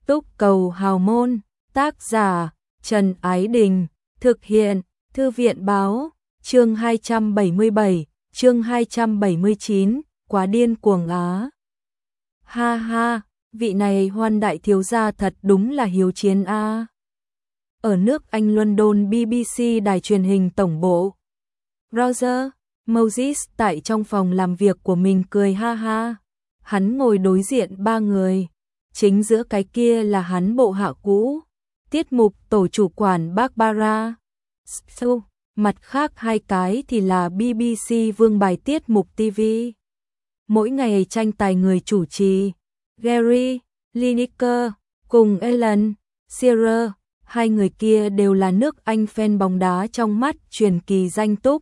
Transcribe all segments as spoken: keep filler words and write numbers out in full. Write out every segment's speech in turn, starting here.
Túc Cầu Hào Môn, tác giả Trần Ái Đình, thực hiện Thư viện Báo, chương hai trăm bảy mươi bảy, chương hai trăm bảy mươi chín, quá điên cuồng á. Ha ha, vị này Hoan đại thiếu gia thật đúng là hiếu chiến a. Ở nước Anh London bê bê xê đài truyền hình tổng bộ. Roger Moses tại trong phòng làm việc của mình cười ha ha. Hắn ngồi đối diện ba người, chính giữa cái kia là hắn bộ hạ cũ, tiết mục tổ chủ quản Barbara Stu, mặt khác hai cái thì là bê bê xê vương bài tiết mục ti vi. Mỗi ngày tranh tài người chủ trì, Gary Lineker cùng Alan Shearer, hai người kia đều là nước Anh fan bóng đá trong mắt truyền kỳ danh túc.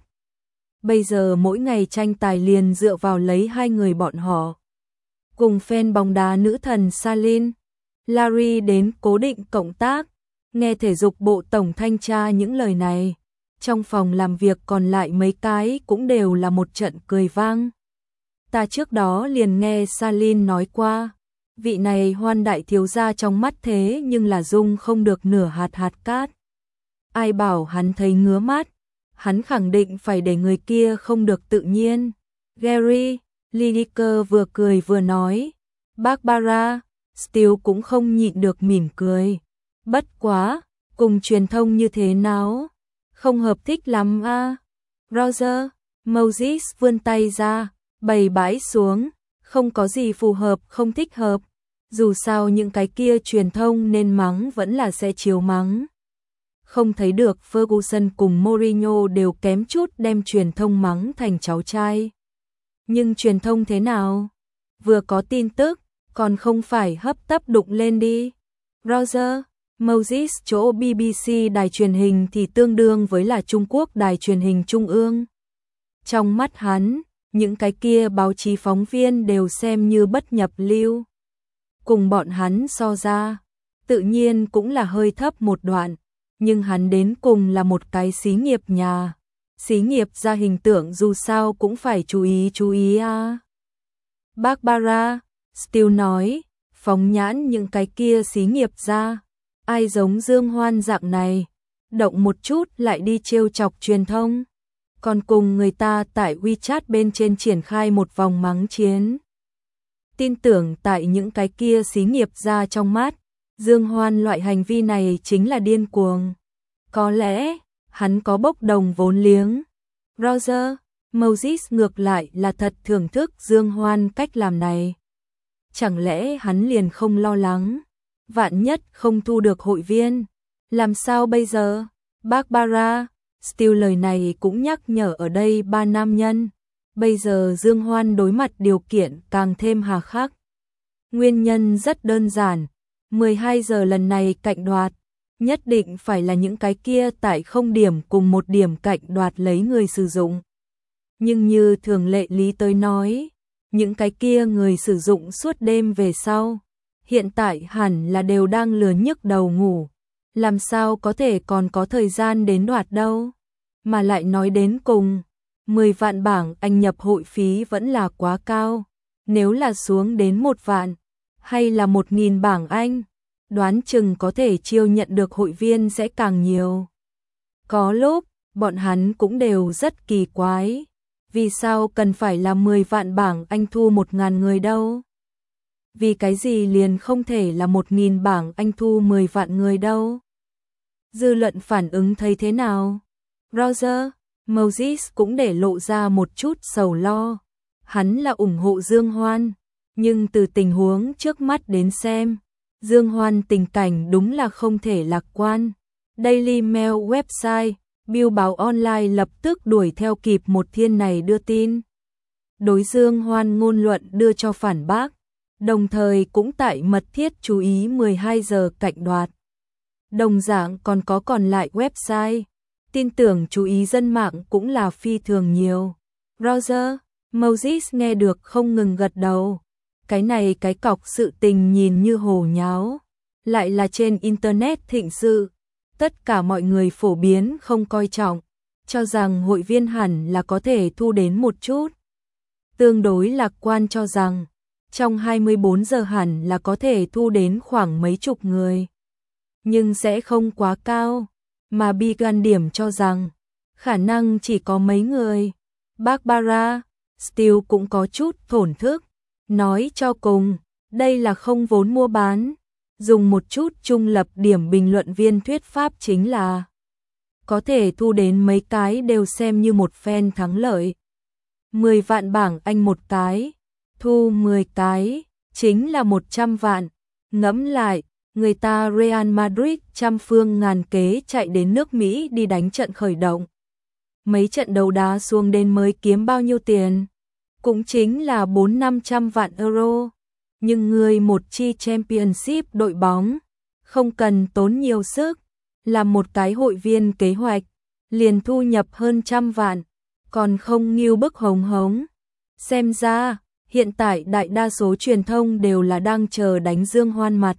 Bây giờ mỗi ngày tranh tài liền dựa vào lấy hai người bọn họ. Cùng fan bóng đá nữ thần Salin, Larry đến cố định cộng tác, nghe thể dục bộ tổng thanh tra những lời này. Trong phòng làm việc còn lại mấy cái cũng đều là một trận cười vang. Ta trước đó liền nghe Salin nói qua, vị này Hoan đại thiếu gia trong mắt thế nhưng là dung không được nửa hạt hạt cát. Ai bảo hắn thấy ngứa mắt, hắn khẳng định phải để người kia không được tự nhiên. Gary Lineker vừa cười vừa nói, Barbara Steele cũng không nhịn được mỉm cười. Bất quá, cùng truyền thông như thế nào? Không hợp thích lắm a. Roger Moses vươn tay ra, bày bãi xuống, không có gì phù hợp không thích hợp. Dù sao những cái kia truyền thông nên mắng vẫn là sẽ chiều mắng. Không thấy được Ferguson cùng Mourinho đều kém chút đem truyền thông mắng thành cháu trai. Nhưng truyền thông thế nào? Vừa có tin tức, còn không phải hấp tấp đụng lên đi. Roger Moses chỗ bê bê xê đài truyền hình thì tương đương với là Trung Quốc đài truyền hình trung ương. Trong mắt hắn, những cái kia báo chí phóng viên đều xem như bất nhập lưu. Cùng bọn hắn so ra, tự nhiên cũng là hơi thấp một đoạn, nhưng hắn đến cùng là một cái xí nghiệp nhà. Xí nghiệp ra hình tượng dù sao cũng phải chú ý chú ý à. Barbara Steele nói, phóng nhãn những cái kia xí nghiệp ra, ai giống Dương Hoan dạng này, động một chút lại đi trêu chọc truyền thông, còn cùng người ta tại WeChat bên trên triển khai một vòng mắng chiến. Tin tưởng tại những cái kia xí nghiệp ra trong mắt, Dương Hoan loại hành vi này chính là điên cuồng. Có lẽ, hắn có bốc đồng vốn liếng. Roger Moses ngược lại là thật thưởng thức Dương Hoan cách làm này. Chẳng lẽ hắn liền không lo lắng, vạn nhất không thu được hội viên, làm sao bây giờ? Barbara Steele lời này cũng nhắc nhở ở đây ba nam nhân. Bây giờ Dương Hoan đối mặt điều kiện càng thêm hà khắc. Nguyên nhân rất đơn giản, mười hai giờ lần này cạnh đoạt, nhất định phải là những cái kia tại không điểm cùng một điểm cạnh đoạt lấy người sử dụng. Nhưng như thường lệ lý tới nói, những cái kia người sử dụng suốt đêm về sau, hiện tại hẳn là đều đang lừa nhức đầu ngủ, làm sao có thể còn có thời gian đến đoạt đâu. Mà lại nói đến cùng, mười vạn bảng Anh nhập hội phí vẫn là quá cao, nếu là xuống đến một vạn, hay là một nghìn bảng Anh, đoán chừng có thể chiêu nhận được hội viên sẽ càng nhiều. Có lúc, bọn hắn cũng đều rất kỳ quái, vì sao cần phải là mười vạn bảng Anh thu một ngàn người đâu? Vì cái gì liền không thể là một nghìn bảng Anh thu mười vạn người đâu? Dư luận phản ứng thấy thế nào? Roger Moses cũng để lộ ra một chút sầu lo. Hắn là ủng hộ Dương Hoan, nhưng từ tình huống trước mắt đến xem, Dương Hoan tình cảnh đúng là không thể lạc quan. Daily Mail website, Bill báo online lập tức đuổi theo kịp một thiên này đưa tin. Đối Dương Hoan ngôn luận đưa cho phản bác, đồng thời cũng tại mật thiết chú ý mười hai giờ cạnh đoạt. Đồng dạng còn có còn lại website, tin tưởng chú ý dân mạng cũng là phi thường nhiều. Roger Moses nghe được không ngừng gật đầu. Cái này cái cọc sự tình nhìn như hồ nháo, lại là trên internet thịnh sự. Tất cả mọi người phổ biến không coi trọng, cho rằng hội viên hẳn là có thể thu đến một chút. Tương đối lạc quan cho rằng, trong hai mươi bốn giờ hẳn là có thể thu đến khoảng mấy chục người. Nhưng sẽ không quá cao, mà Bigan điểm cho rằng khả năng chỉ có mấy người. Barbara Steele cũng có chút thổn thức, nói cho cùng, đây là không vốn mua bán. Dùng một chút trung lập điểm bình luận viên thuyết pháp chính là có thể thu đến mấy cái đều xem như một phen thắng lợi. mười vạn bảng Anh một cái, thu mười cái, chính là một trăm vạn. Ngẫm lại, người ta Real Madrid trăm phương ngàn kế chạy đến nước Mỹ đi đánh trận khởi động. Mấy trận đấu đá xuống đến mới kiếm bao nhiêu tiền? Cũng chính là bốn năm trăm vạn euro. Nhưng người một chi Championship đội bóng, không cần tốn nhiều sức, làm một cái hội viên kế hoạch, liền thu nhập hơn trăm vạn, còn không nghiêu bức hồng hống. Xem ra, hiện tại đại đa số truyền thông đều là đang chờ đánh Dương Hoan mặt.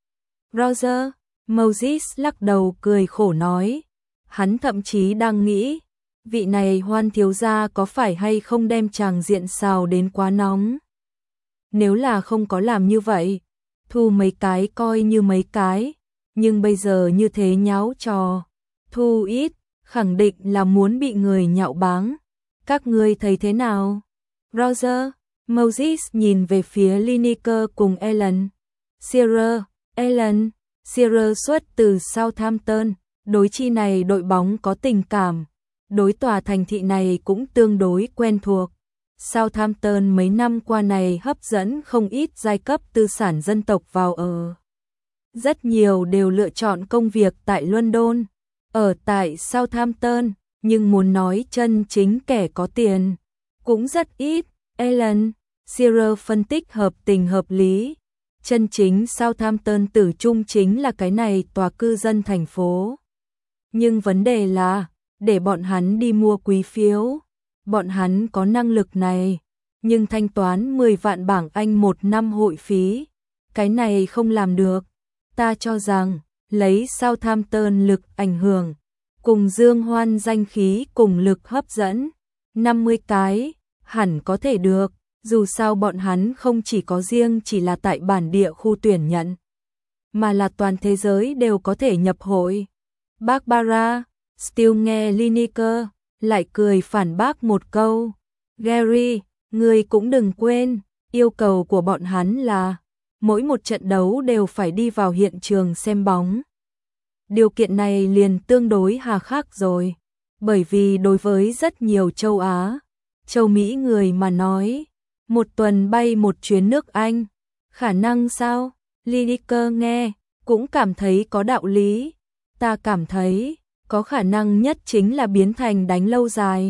Roger Moses lắc đầu cười khổ nói, hắn thậm chí đang nghĩ, vị này Hoan thiếu gia có phải hay không đem chàng diện xào đến quá nóng. Nếu là không có làm như vậy, thu mấy cái coi như mấy cái, nhưng bây giờ như thế nháo trò, thu ít, khẳng định là muốn bị người nhạo báng. Các ngươi thấy thế nào? Roger Moses nhìn về phía Lineker cùng Alan Shearer. Alan Shearer xuất từ Southampton, đối chi này đội bóng có tình cảm, đối tòa thành thị này cũng tương đối quen thuộc. Southampton mấy năm qua này hấp dẫn không ít giai cấp tư sản dân tộc vào ở. Rất nhiều đều lựa chọn công việc tại London, ở tại Southampton, nhưng muốn nói chân chính kẻ có tiền, cũng rất ít. Alan Shearer phân tích hợp tình hợp lý. Chân chính Southampton tử trung chính là cái này tòa cư dân thành phố. Nhưng vấn đề là, để bọn hắn đi mua quý phiếu, bọn hắn có năng lực này, nhưng thanh toán mười vạn bảng Anh một năm hội phí, cái này không làm được. Ta cho rằng, lấy Southampton lực ảnh hưởng, cùng Dương Hoan danh khí cùng lực hấp dẫn, năm mươi cái, hẳn có thể được. Dù sao bọn hắn không chỉ có riêng chỉ là tại bản địa khu tuyển nhận, mà là toàn thế giới đều có thể nhập hội. Barbara Steele nghe Lineker, lại cười phản bác một câu. Gary, ngươi cũng đừng quên, yêu cầu của bọn hắn là mỗi một trận đấu đều phải đi vào hiện trường xem bóng. Điều kiện này liền tương đối hà khắc rồi, bởi vì đối với rất nhiều châu Á, châu Mỹ người mà nói, một tuần bay một chuyến nước Anh, khả năng sao? Lineker nghe, cũng cảm thấy có đạo lý. Ta cảm thấy, có khả năng nhất chính là biến thành đánh lâu dài.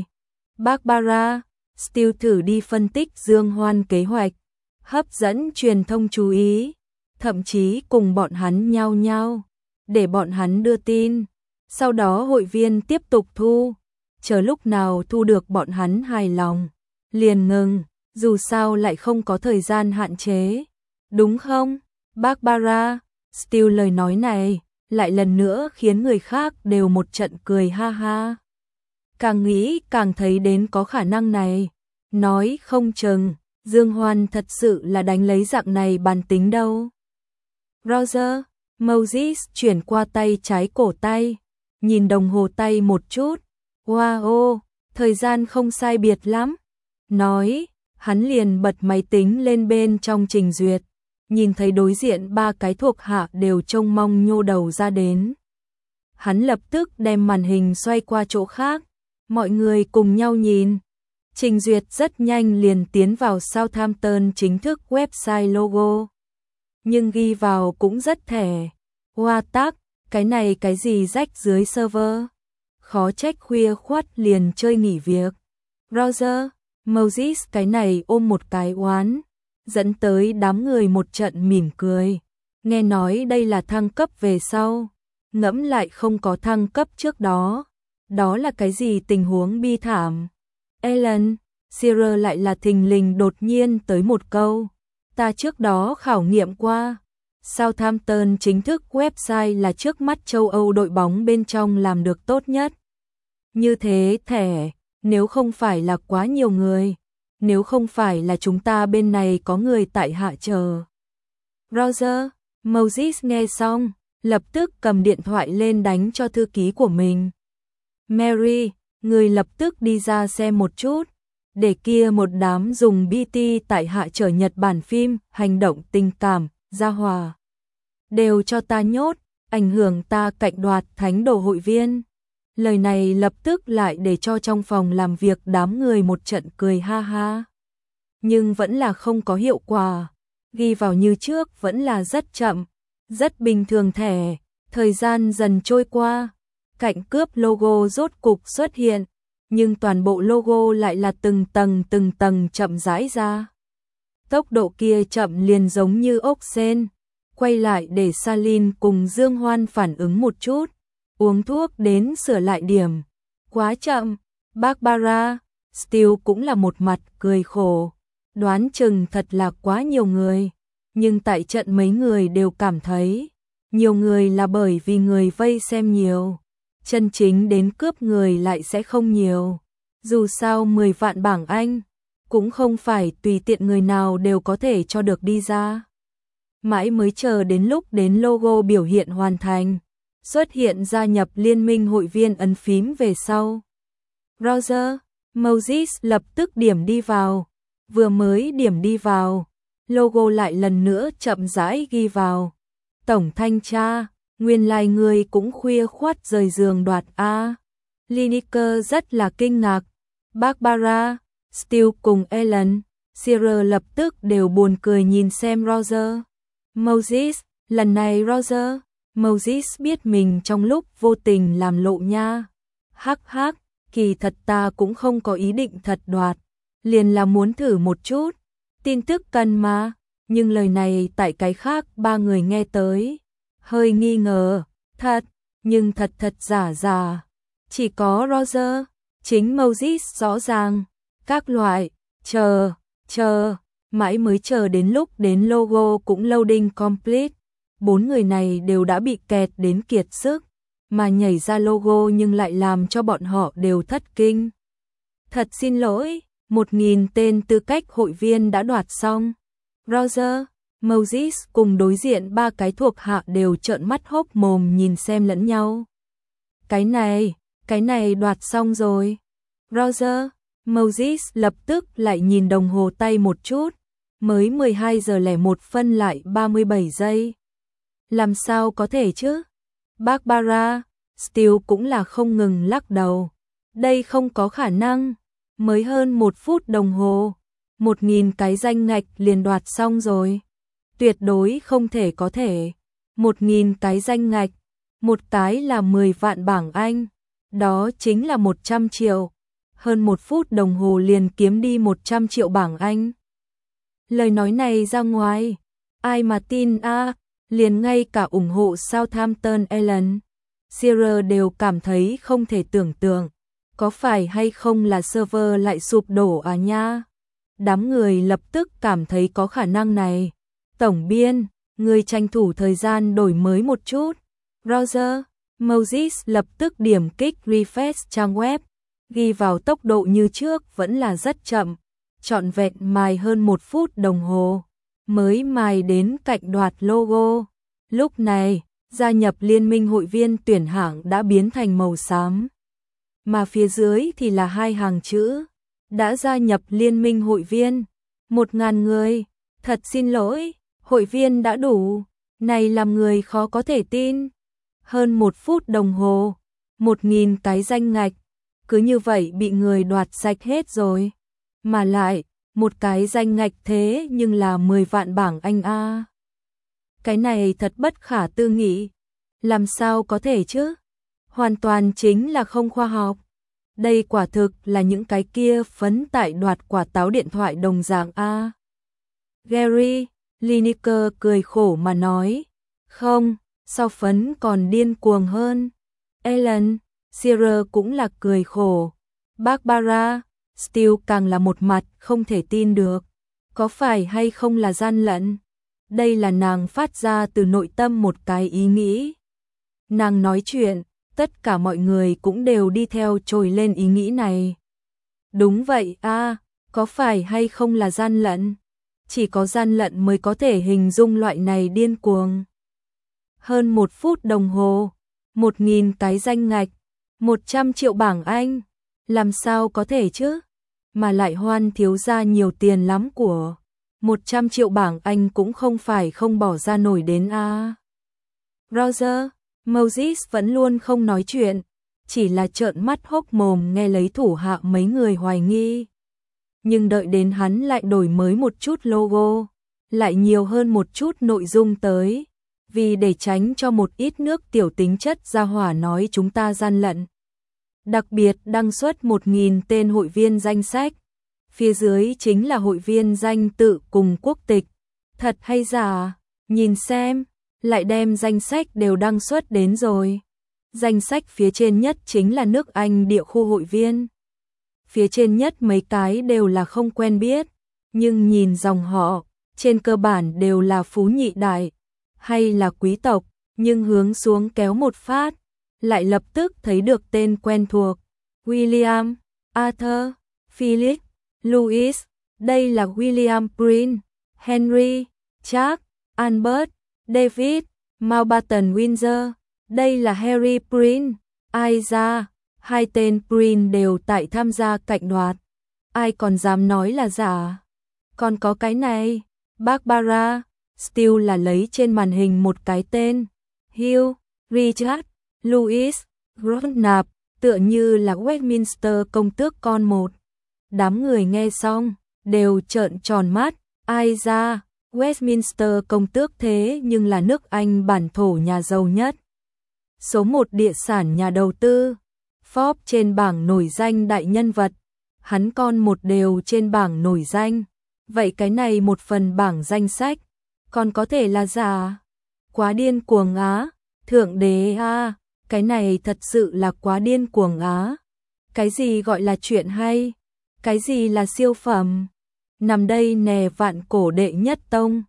Barbara Steele thử đi phân tích Dương Hoan kế hoạch, hấp dẫn truyền thông chú ý, thậm chí cùng bọn hắn nhau nhau, để bọn hắn đưa tin. Sau đó hội viên tiếp tục thu, chờ lúc nào thu được bọn hắn hài lòng, liền ngừng. Dù sao lại không có thời gian hạn chế, đúng không? Barbara Steele lời nói này lại lần nữa khiến người khác đều một trận cười ha ha. Càng nghĩ càng thấy đến có khả năng này, nói không chừng Dương Hoan thật sự là đánh lấy dạng này bàn tính đâu. Roger Moses chuyển qua tay trái cổ tay, nhìn đồng hồ tay một chút, wow, thời gian không sai biệt lắm, nói. Hắn liền bật máy tính lên bên trong trình duyệt, nhìn thấy đối diện ba cái thuộc hạ đều trông mong nhô đầu ra đến. Hắn lập tức đem màn hình xoay qua chỗ khác, mọi người cùng nhau nhìn. Trình duyệt rất nhanh liền tiến vào Southampton chính thức website logo. Nhưng ghi vào cũng rất thẻ. Hoa tác, cái này cái gì rách dưới server. Khó trách khuya khoắt liền chơi nghỉ việc. Roger Moses cái này ôm một cái oán, dẫn tới đám người một trận mỉm cười. Nghe nói đây là thăng cấp về sau, ngẫm lại không có thăng cấp trước đó. Đó là cái gì tình huống bi thảm. Alan Shearer lại là thình lình đột nhiên tới một câu. Ta trước đó khảo nghiệm qua. Southampton chính thức website là trước mắt châu Âu đội bóng bên trong làm được tốt nhất. Như thế thẻ. Nếu không phải là quá nhiều người, nếu không phải là chúng ta bên này có người tại hạ chờ. Roger, Moses nghe xong, lập tức cầm điện thoại lên đánh cho thư ký của mình. Mary, người lập tức đi ra xem một chút, để kia một đám dùng bê tê tại hạ chở Nhật Bản phim, hành động tình cảm, gia hòa. Đều cho ta nhốt, ảnh hưởng ta cạnh đoạt thánh đồ hội viên. Lời này lập tức lại để cho trong phòng làm việc đám người một trận cười ha ha. Nhưng vẫn là không có hiệu quả, ghi vào như trước vẫn là rất chậm, rất bình thường thẻ. Thời gian dần trôi qua, cạnh cướp logo rốt cục xuất hiện, nhưng toàn bộ logo lại là từng tầng từng tầng chậm rãi ra. Tốc độ kia chậm liền giống như ốc sên. Quay lại để Salin cùng Dương Hoan phản ứng một chút, uống thuốc đến sửa lại điểm. Quá chậm. Barbara Steele cũng là một mặt cười khổ, đoán chừng thật là quá nhiều người, nhưng tại trận mấy người đều cảm thấy nhiều người là bởi vì người vây xem nhiều, chân chính đến cướp người lại sẽ không nhiều. Dù sao mười vạn bảng Anh cũng không phải tùy tiện người nào đều có thể cho được đi ra. Mãi mới chờ đến lúc đến logo biểu hiện hoàn thành, xuất hiện gia nhập liên minh hội viên ấn phím về sau. Roger, Moses lập tức điểm đi vào, vừa mới điểm đi vào, logo lại lần nữa chậm rãi ghi vào. Tổng thanh tra, nguyên lai người cũng khuya khoắt rời giường đoạt A. Lineker rất là kinh ngạc. Barbara Steele cùng Ellen Shearer lập tức đều buồn cười nhìn xem Roger. Moses, lần này Roger, Moses biết mình trong lúc vô tình làm lộ nha. Hắc hắc, kỳ thật ta cũng không có ý định thật đoạt, liền là muốn thử một chút, tin tức cần mà, nhưng lời này tại cái khác ba người nghe tới, hơi nghi ngờ, thật, nhưng thật thật giả giả, chỉ có Roger, chính Moses rõ ràng, các loại, chờ, chờ. Mãi mới chờ đến lúc đến logo cũng loading complete, bốn người này đều đã bị kẹt đến kiệt sức, mà nhảy ra logo nhưng lại làm cho bọn họ đều thất kinh. Thật xin lỗi, một nghìn tên tư cách hội viên đã đoạt xong. Roger, Moses cùng đối diện ba cái thuộc hạ đều trợn mắt hốc mồm nhìn xem lẫn nhau. Cái này, cái này đoạt xong rồi. Roger, Moses lập tức lại nhìn đồng hồ tay một chút, mới mười hai giờ lẻ một phân lại ba mươi bảy giây. Làm sao có thể chứ? Barbara Steele cũng là không ngừng lắc đầu. Đây không có khả năng, mới hơn một phút đồng hồ, một nghìn cái danh ngạch liền đoạt xong rồi. Tuyệt đối không thể có thể. Một nghìn cái danh ngạch, một cái là mười vạn bảng Anh, đó chính là một trăm triệu. Hơn một phút đồng hồ liền kiếm đi một trăm triệu bảng Anh. Lời nói này ra ngoài, ai mà tin a? À, liền ngay cả ủng hộ Southampton Ellen Shearer đều cảm thấy không thể tưởng tượng, có phải hay không là server lại sụp đổ à nha? Đám người lập tức cảm thấy có khả năng này. Tổng biên, người tranh thủ thời gian đổi mới một chút. Roger, Moses lập tức điểm kích refresh trang web, ghi vào tốc độ như trước vẫn là rất chậm, trọn vẹn mài hơn một phút đồng hồ, mới mài đến cạnh đoạt logo. Lúc này, gia nhập liên minh hội viên tuyển hạng đã biến thành màu xám, mà phía dưới thì là hai hàng chữ, đã gia nhập liên minh hội viên, một ngàn người, thật xin lỗi, hội viên đã đủ, này làm người khó có thể tin. Hơn một phút đồng hồ, một nghìn cái danh ngạch, cứ như vậy bị người đoạt sạch hết rồi. Mà lại, một cái danh ngạch thế nhưng là mười vạn bảng Anh a. Cái này thật bất khả tư nghị. Làm sao có thể chứ? Hoàn toàn chính là không khoa học. Đây quả thực là những cái kia phấn tại đoạt quả táo điện thoại đồng dạng a. Gary Lineker cười khổ mà nói, không, sao phấn còn điên cuồng hơn. Ellen Shearer cũng là cười khổ. Barbara Steele càng là một mặt không thể tin được. Có phải hay không là gian lận? Đây là nàng phát ra từ nội tâm một cái ý nghĩ. Nàng nói chuyện, tất cả mọi người cũng đều đi theo trồi lên ý nghĩ này. Đúng vậy a, à, Có phải hay không là gian lận? Chỉ có gian lận mới có thể hình dung loại này điên cuồng. Hơn một phút đồng hồ, một nghìn cái danh ngạch, một trăm triệu bảng Anh. Làm sao có thể chứ? Mà lại Hoan thiếu ra nhiều tiền lắm của. một trăm triệu bảng Anh cũng không phải không bỏ ra nổi đến a. Roger, Moses vẫn luôn không nói chuyện, chỉ là trợn mắt hốc mồm nghe lấy thủ hạ mấy người hoài nghi. Nhưng đợi đến hắn lại đổi mới một chút logo, lại nhiều hơn một chút nội dung tới, vì để tránh cho một ít nước tiểu tính chất ra hỏa nói chúng ta gian lận. Đặc biệt đăng xuất một nghìn tên hội viên danh sách, phía dưới chính là hội viên danh tự cùng quốc tịch, thật hay giả, nhìn xem, lại đem danh sách đều đăng xuất đến rồi. Danh sách phía trên nhất chính là nước Anh địa khu hội viên. Phía trên nhất mấy cái đều là không quen biết, nhưng nhìn dòng họ, trên cơ bản đều là phú nhị đại, hay là quý tộc, nhưng hướng xuống kéo một phát, lại lập tức thấy được tên quen thuộc. William, Arthur, Philip, Louis, đây là William Prince, Henry, Charles, Albert, David, Mountbatten Windsor, đây là Harry Prince, ai ra, hai tên Prince đều tại tham gia cạnh đoạt. Ai còn dám nói là giả? Còn có cái này, Barbara, Steele là lấy trên màn hình một cái tên, Hugh, Richard, Louis, Grognap, tựa như là Westminster công tước con một. Đám người nghe xong, đều trợn tròn mắt, ai ra, Westminster công tước thế nhưng là nước Anh bản thổ nhà giàu nhất. Số một địa sản nhà đầu tư, Forbes trên bảng nổi danh đại nhân vật, hắn con một đều trên bảng nổi danh. Vậy cái này một phần bảng danh sách, còn có thể là giả? Quá điên cuồng á, thượng đế a, cái này thật sự là quá điên cuồng á. Cái gì gọi là chuyện hay? Cái gì là siêu phẩm? Nằm đây nè vạn cổ đệ nhất tông,